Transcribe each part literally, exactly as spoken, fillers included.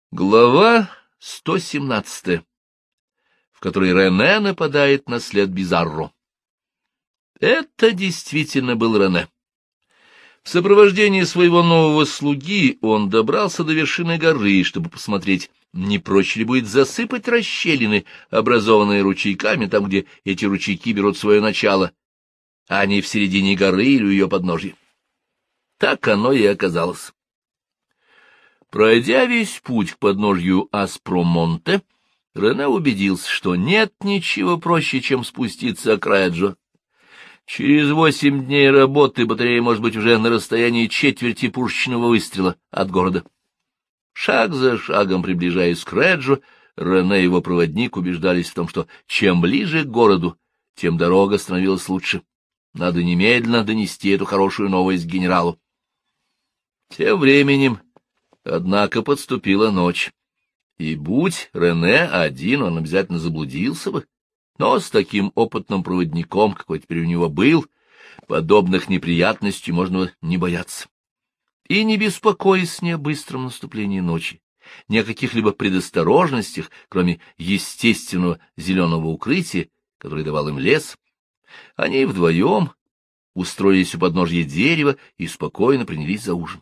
Глава сто семнадцатая, в которой Рене нападает на след Бизарро. Это действительно был Рене. В сопровождении своего нового слуги он добрался до вершины горы, чтобы посмотреть, не проще ли будет засыпать расщелины, образованные ручейками, там, где эти ручейки берут свое начало, а не в середине горы или у ее подножья. Так оно и оказалось. Пройдя весь путь к подножью Аспромонте, Рене убедился, что нет ничего проще, чем спуститься к Реджо. Через восемь дней работы батарея может быть уже на расстоянии четверти пушечного выстрела от города. Шаг за шагом приближаясь к Реджо, Рене и его проводник убеждались в том, что чем ближе к городу, тем дорога становилась лучше. Надо немедленно донести эту хорошую новость генералу. Тем временем, однако, подступила ночь, и будь Рене один, он обязательно заблудился бы, но с таким опытным проводником, какой теперь у него был, подобных неприятностей можно не бояться. И не беспокоясь ни о быстром наступлении ночи, ни о каких-либо предосторожностях, кроме естественного зеленого укрытия, которое давал им лес, они вдвоем устроились у подножья дерева и спокойно принялись за ужин.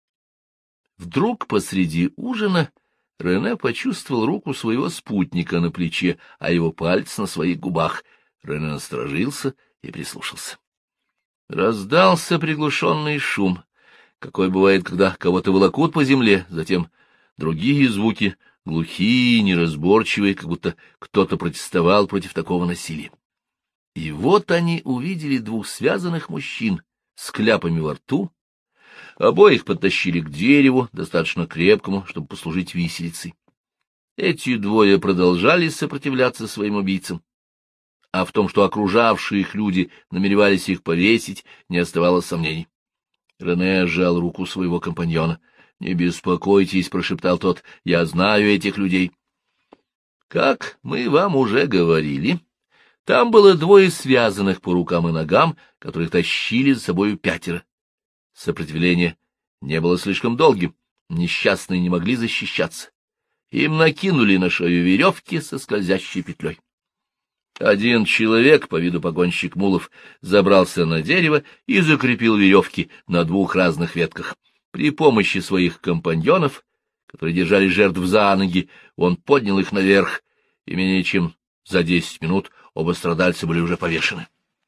Вдруг посреди ужина Рене почувствовал руку своего спутника на плече, а его пальцы на своих губах. Рене насторожился и прислушался. Раздался приглушенный шум, какой бывает, когда кого-то волокут по земле, затем другие звуки, глухие, неразборчивые, как будто кто-то протестовал против такого насилия. И вот они увидели двух связанных мужчин с кляпами во рту. Обоих подтащили к дереву, достаточно крепкому, чтобы послужить виселицей. Эти двое продолжали сопротивляться своим убийцам, а в том, что окружавшие их люди намеревались их повесить, не оставалось сомнений. Рене сжал руку своего компаньона. — Не беспокойтесь, — прошептал тот, — я знаю этих людей. — Как мы вам уже говорили, там было двое связанных по рукам и ногам, которых тащили за собою пятеро. Сопротивление не было слишком долгим, несчастные не могли защищаться. Им накинули на шею веревки со скользящей петлей. Один человек, по виду погонщик мулов, забрался на дерево и закрепил веревки на двух разных ветках. При помощи своих компаньонов, которые держали жертв за ноги, он поднял их наверх, и менее чем за десять минут оба страдальца были уже повешены.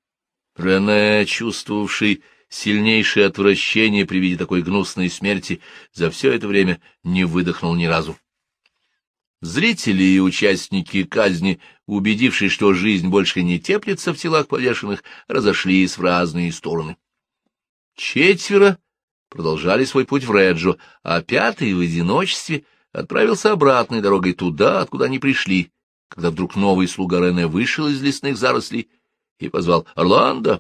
Рене, чувствовавший сильнейшее отвращение при виде такой гнусной смерти, за все это время не выдохнул ни разу. Зрители и участники казни, убедившись, что жизнь больше не теплится в телах повешенных, разошлись в разные стороны. Четверо продолжали свой путь в Реджо, а пятый в одиночестве отправился обратной дорогой туда, откуда они пришли, когда вдруг новый слуга Рене вышел из лесных зарослей и позвал «Орландо».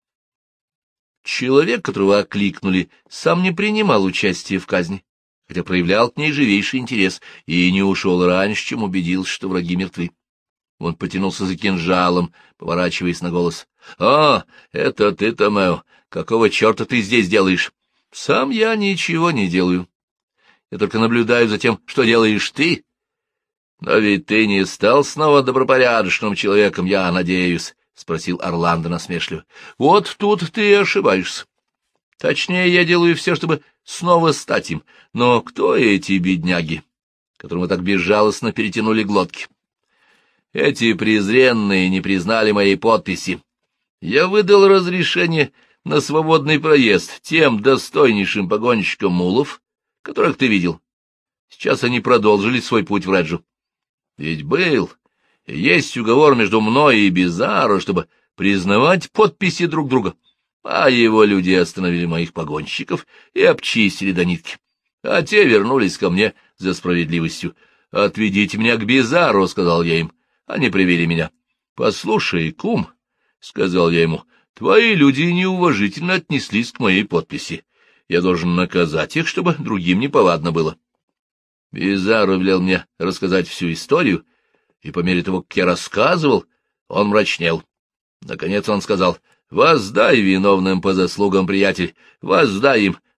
Человек, которого окликнули, сам не принимал участия в казни, хотя проявлял к ней живейший интерес, и не ушел раньше, чем убедился, что враги мертвы. Он потянулся за кинжалом, поворачиваясь на голос. — А, это ты, Томео! Какого черта ты здесь делаешь? — Сам я ничего не делаю. Я только наблюдаю за тем, что делаешь ты. — Но ведь ты не стал снова добропорядочным человеком, я надеюсь. — спросил Орландо насмешливо. — Вот тут ты и ошибаешься. Точнее, я делаю все, чтобы снова стать им. Но кто эти бедняги, которым вы так безжалостно перетянули глотки? Эти презренные не признали моей подписи. Я выдал разрешение на свободный проезд тем достойнейшим погонщикам мулов, которых ты видел. Сейчас они продолжили свой путь в Реджо. Ведь был... Есть уговор между мной и Бизарро, чтобы признавать подписи друг друга, а его люди остановили моих погонщиков и обчистили до нитки, а те вернулись ко мне за справедливостью. «Отведите меня к Бизарро», — сказал я им. Они привели меня. «Послушай, кум», — сказал я ему, — «твои люди неуважительно отнеслись к моей подписи. Я должен наказать их, чтобы другим неповадно было». Бизарро велел мне рассказать всю историю, и по мере того, как я рассказывал, он мрачнел. Наконец он сказал: «Воздай виновным по заслугам, приятель, воздай им,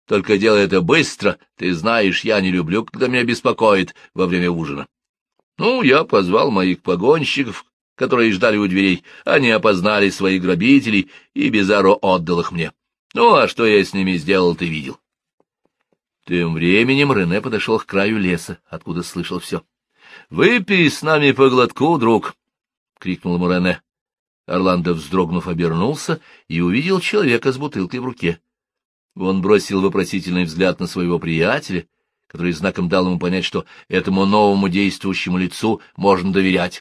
Только делай это быстро, ты знаешь, я не люблю, когда меня беспокоит во время ужина. Ну, я позвал моих погонщиков, которые ждали у дверей. Они опознали своих грабителей, и Бизарро отдал их мне. Ну, а что я с ними сделал, ты видел. Тем временем Рене подошел к краю леса, откуда слышал все. — Выпей с нами по глотку, друг! — крикнул ему Рене. Орландо, вздрогнув, обернулся и увидел человека с бутылкой в руке. Он бросил вопросительный взгляд на своего приятеля, который знаком дал ему понять, что этому новому действующему лицу можно доверять.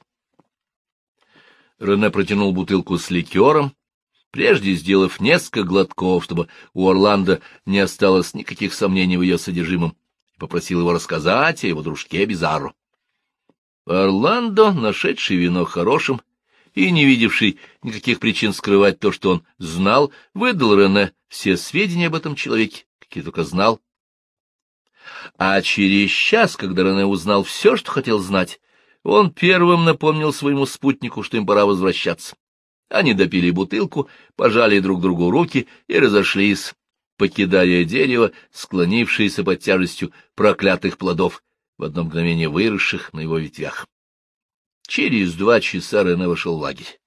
Рене протянул бутылку с ликером, прежде сделав несколько глотков, чтобы у Орландо не осталось никаких сомнений в ее содержимом, и попросил его рассказать о его дружке Бизарро. Орландо, нашедший вино хорошим и не видевший никаких причин скрывать то, что он знал, выдал Рене все сведения об этом человеке, какие только знал. А через час, когда Рене узнал все, что хотел знать, он первым напомнил своему спутнику, что им пора возвращаться. Они допили бутылку, пожали друг другу руки и разошлись, покидая дерево, склонившееся под тяжестью проклятых плодов, в одно мгновение выросших на его ветвях. Через два часа Рене вошел в лагерь.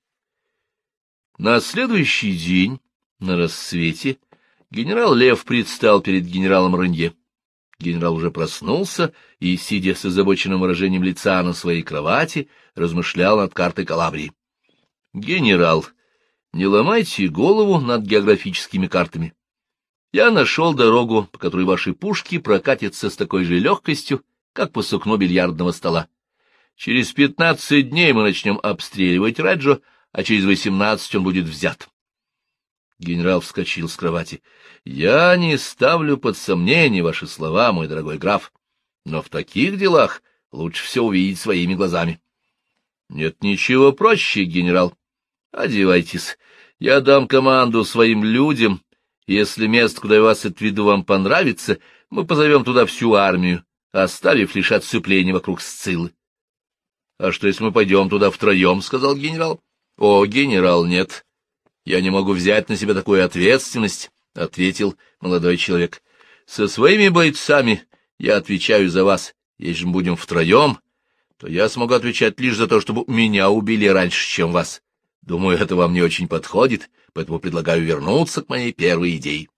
На следующий день, на рассвете, генерал Лев предстал перед генералом Ренье. Генерал уже проснулся и, сидя с озабоченным выражением лица на своей кровати, размышлял над картой Калабрии. — Генерал, не ломайте голову над географическими картами. Я нашел дорогу, по которой ваши пушки прокатятся с такой же легкостью, как по сукну бильярдного стола. Через пятнадцать дней мы начнем обстреливать Реджо, а через восемнадцать он будет взят. Генерал вскочил с кровати. — Я не ставлю под сомнение ваши слова, мой дорогой граф, но в таких делах лучше все увидеть своими глазами. — Нет ничего проще, генерал. Одевайтесь. Я дам команду своим людям. Если место, куда я вас отведу, вам понравится, мы позовем туда всю армию, оставив лишь отцепление вокруг Сциллы. — А что, если мы пойдем туда втроем? — сказал генерал. — О, генерал, нет. Я не могу взять на себя такую ответственность, — ответил молодой человек. — Со своими бойцами я отвечаю за вас. Если мы будем втроем, то я смогу отвечать лишь за то, чтобы меня убили раньше, чем вас. Думаю, это вам не очень подходит, поэтому предлагаю вернуться к моей первой идее.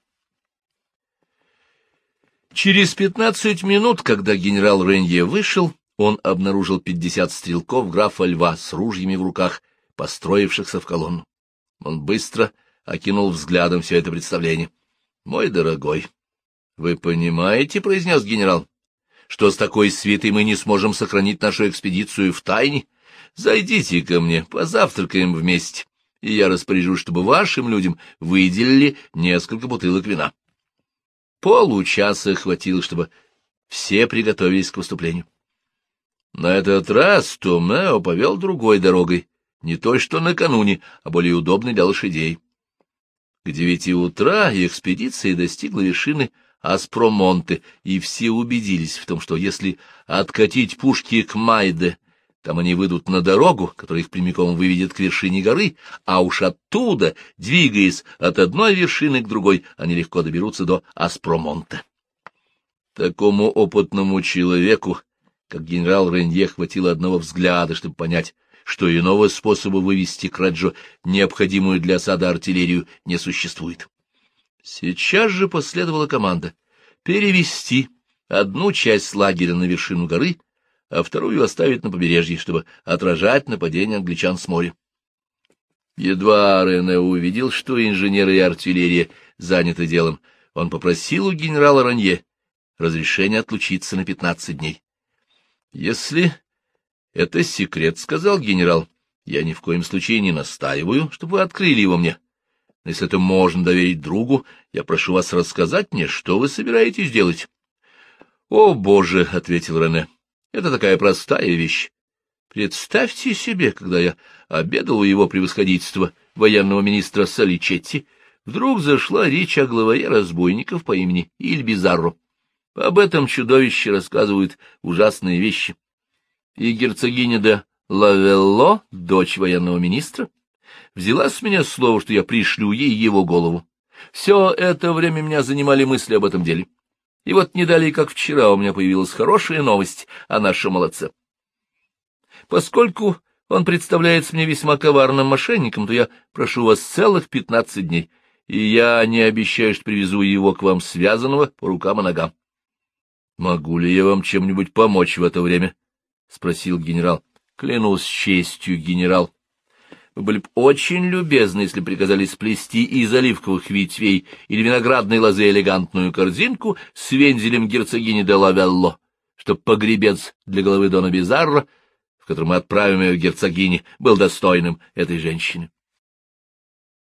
Через пятнадцать минут, когда генерал Ренье вышел, он обнаружил пятьдесят стрелков графа Льва с ружьями в руках, построившихся в колонну. Он быстро окинул взглядом все это представление. — Мой дорогой, вы понимаете, — произнес генерал, — что с такой свитой мы не сможем сохранить нашу экспедицию в тайне? Зайдите ко мне, позавтракаем вместе, и я распоряжусь, чтобы вашим людям выделили несколько бутылок вина. Получаса хватило, чтобы все приготовились к выступлению. На этот раз Томео повел другой дорогой, не той, что накануне, а более удобной для лошадей. К девяти утра экспедиция достигла вершины Аспромонте, и все убедились в том, что если откатить пушки к Майде, там они выйдут на дорогу, которая их прямиком выведет к вершине горы, а уж оттуда, двигаясь от одной вершины к другой, они легко доберутся до Аспромонте. Такому опытному человеку, как генерал Ренье, хватило одного взгляда, чтобы понять, что иного способа вывести к Реджо необходимую для осады артиллерию не существует. Сейчас же последовала команда перевести одну часть лагеря на вершину горы, а вторую оставить на побережье, чтобы отражать нападение англичан с моря. Едва Рене увидел, что инженеры и артиллерия заняты делом, он попросил у генерала Ренье разрешения отлучиться на пятнадцать дней. — Если это секрет, — сказал генерал, — я ни в коем случае не настаиваю, чтобы вы открыли его мне. Но если это можно доверить другу, я прошу вас рассказать мне, что вы собираетесь делать. — О, Боже! — ответил Рене. — Это такая простая вещь. Представьте себе, когда я обедал у его превосходительства, военного министра Саличетти, вдруг зашла речь о главаре разбойников по имени Иль Бизарро. Об этом чудовище рассказывают ужасные вещи. И герцогиня де Лавелло, дочь военного министра, взяла с меня слово, что я пришлю ей его голову. Все это время меня занимали мысли об этом деле. И вот не далее, как вчера, у меня появилась хорошая новость о нашем молодце. Поскольку он представляется мне весьма коварным мошенником, то я прошу вас целых пятнадцать дней, и я не обещаю, что привезу его к вам связанного по рукам и ногам. — Могу ли я вам чем-нибудь помочь в это время? — спросил генерал. — Клянусь честью, генерал. Вы были бы очень любезны, если приказали сплести из оливковых ветвей или виноградной лозы элегантную корзинку с вензелем герцогини де Лавелло, чтоб погребец для головы дона Бизарро, в котором мы отправим ее к герцогине, был достойным этой женщины.